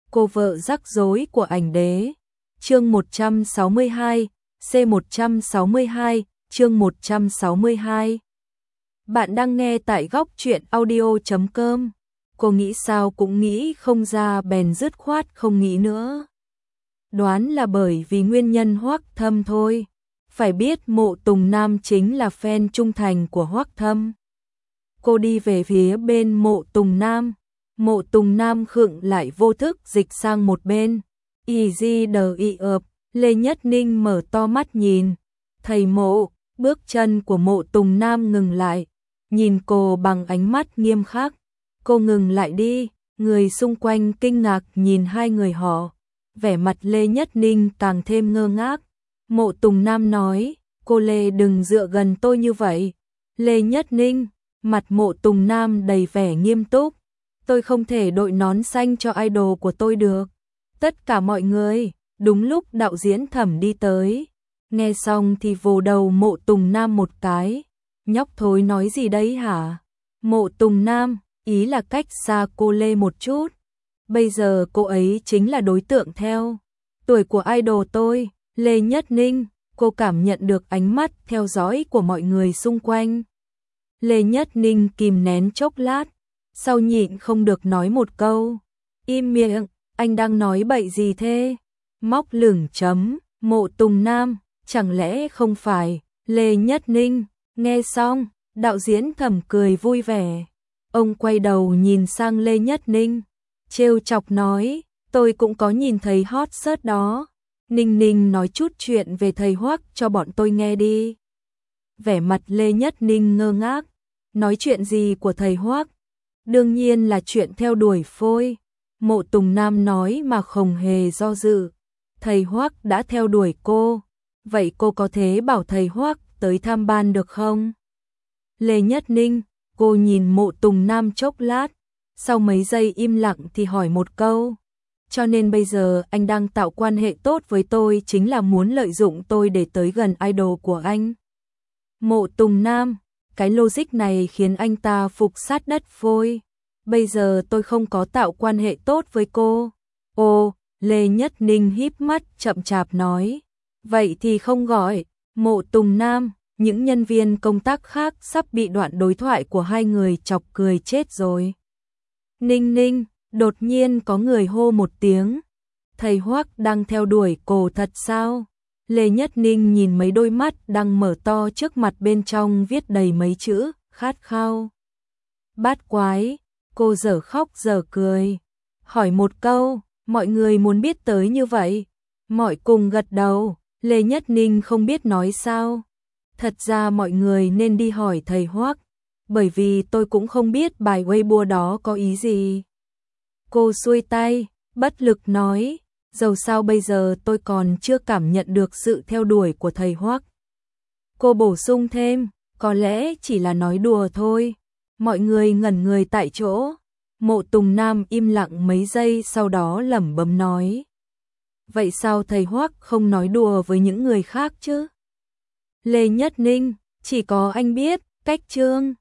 Cô vợ rắc rối của ảnh đế. Chương 162, C162, chương 162. Bạn đang nghe tại góc truyện audio.com. Cô nghĩ sao cũng nghĩ không ra bèn dứt khoát không nghĩ nữa. Đoán là bởi vì nguyên nhân Hoắc Thâm thôi. Phải biết Mộ Tùng Nam chính là fan trung thành của Hoắc Thâm. Cô đi về phía bên Mộ Tùng Nam. Mộ Tùng Nam khựng lại vô thức dịch sang một bên. Easy the up. Lê Nhất Ninh mở to mắt nhìn. Thầy Mộ, bước chân của Mộ Tùng Nam ngừng lại. Nhìn cô bằng ánh mắt nghiêm khắc. Cô ngừng lại đi. Người xung quanh kinh ngạc nhìn hai người họ. Vẻ mặt Lê Nhất Ninh càng thêm ngơ ngác. Mộ Tùng Nam nói, cô Lê đừng dựa gần tôi như vậy. Lê Nhất Ninh, mặt Mộ Tùng Nam đầy vẻ nghiêm túc. Tôi không thể đội nón xanh cho idol của tôi được. Tất cả mọi người, đúng lúc đạo diễn Thẩm đi tới. Nghe xong thì vồ đầu Mộ Tùng Nam một cái. Nhóc thối nói gì đấy hả? Mộ Tùng Nam, ý là cách xa cô Lê một chút. Bây giờ cô ấy chính là đối tượng theo tuổi của idol tôi. Lê Nhất Ninh, cô cảm nhận được ánh mắt theo dõi của mọi người xung quanh. Lê Nhất Ninh kìm nén chốc lát, sau nhịn không được nói một câu. Im miệng, anh đang nói bậy gì thế? Móc lửng chấm, Mộ Tùng Nam, chẳng lẽ không phải? Lê Nhất Ninh, nghe xong, đạo diễn Thẩm cười vui vẻ. Ông quay đầu nhìn sang Lê Nhất Ninh, trêu chọc nói, tôi cũng có nhìn thấy hot search đó. Ninh Ninh nói chút chuyện về thầy Hoắc cho bọn tôi nghe đi. Vẻ mặt Lê Nhất Ninh ngơ ngác. Nói chuyện gì của thầy Hoắc? Đương nhiên là chuyện theo đuổi phôi. Mộ Tùng Nam nói mà không hề do dự. Thầy Hoắc đã theo đuổi cô. Vậy cô có thể bảo thầy Hoắc tới tham ban được không? Lê Nhất Ninh, cô nhìn Mộ Tùng Nam chốc lát. Sau mấy giây im lặng thì hỏi một câu. Cho nên bây giờ anh đang tạo quan hệ tốt với tôi chính là muốn lợi dụng tôi để tới gần idol của anh. Mộ Tùng Nam, cái logic này khiến anh ta phục sát đất phôi. Bây giờ tôi không có tạo quan hệ tốt với cô. Ồ, Lê Nhất Ninh híp mắt chậm chạp nói. Vậy thì không gọi. Mộ Tùng Nam, những nhân viên công tác khác sắp bị đoạn đối thoại của hai người chọc cười chết rồi. Ninh Ninh, đột nhiên có người hô một tiếng. Thầy Hoắc đang theo đuổi cô thật sao? Lê Nhất Ninh nhìn mấy đôi mắt đang mở to trước mặt, bên trong viết đầy mấy chữ, khát khao. Bát quái, cô dở khóc dở cười. Hỏi một câu, mọi người muốn biết tới như vậy. Mọi cùng gật đầu, Lê Nhất Ninh không biết nói sao. Thật ra mọi người nên đi hỏi thầy Hoắc, bởi vì tôi cũng không biết bài Weibo đó có ý gì. Cô xuôi tay, bất lực nói, dầu sao bây giờ tôi còn chưa cảm nhận được sự theo đuổi của thầy Hoắc. Cô bổ sung thêm, có lẽ chỉ là nói đùa thôi. Mọi người ngẩn người tại chỗ. Mộ Tùng Nam im lặng mấy giây sau đó lẩm bẩm nói. Vậy sao thầy Hoắc không nói đùa với những người khác chứ? Lê Nhất Ninh, chỉ có anh biết, cách chương.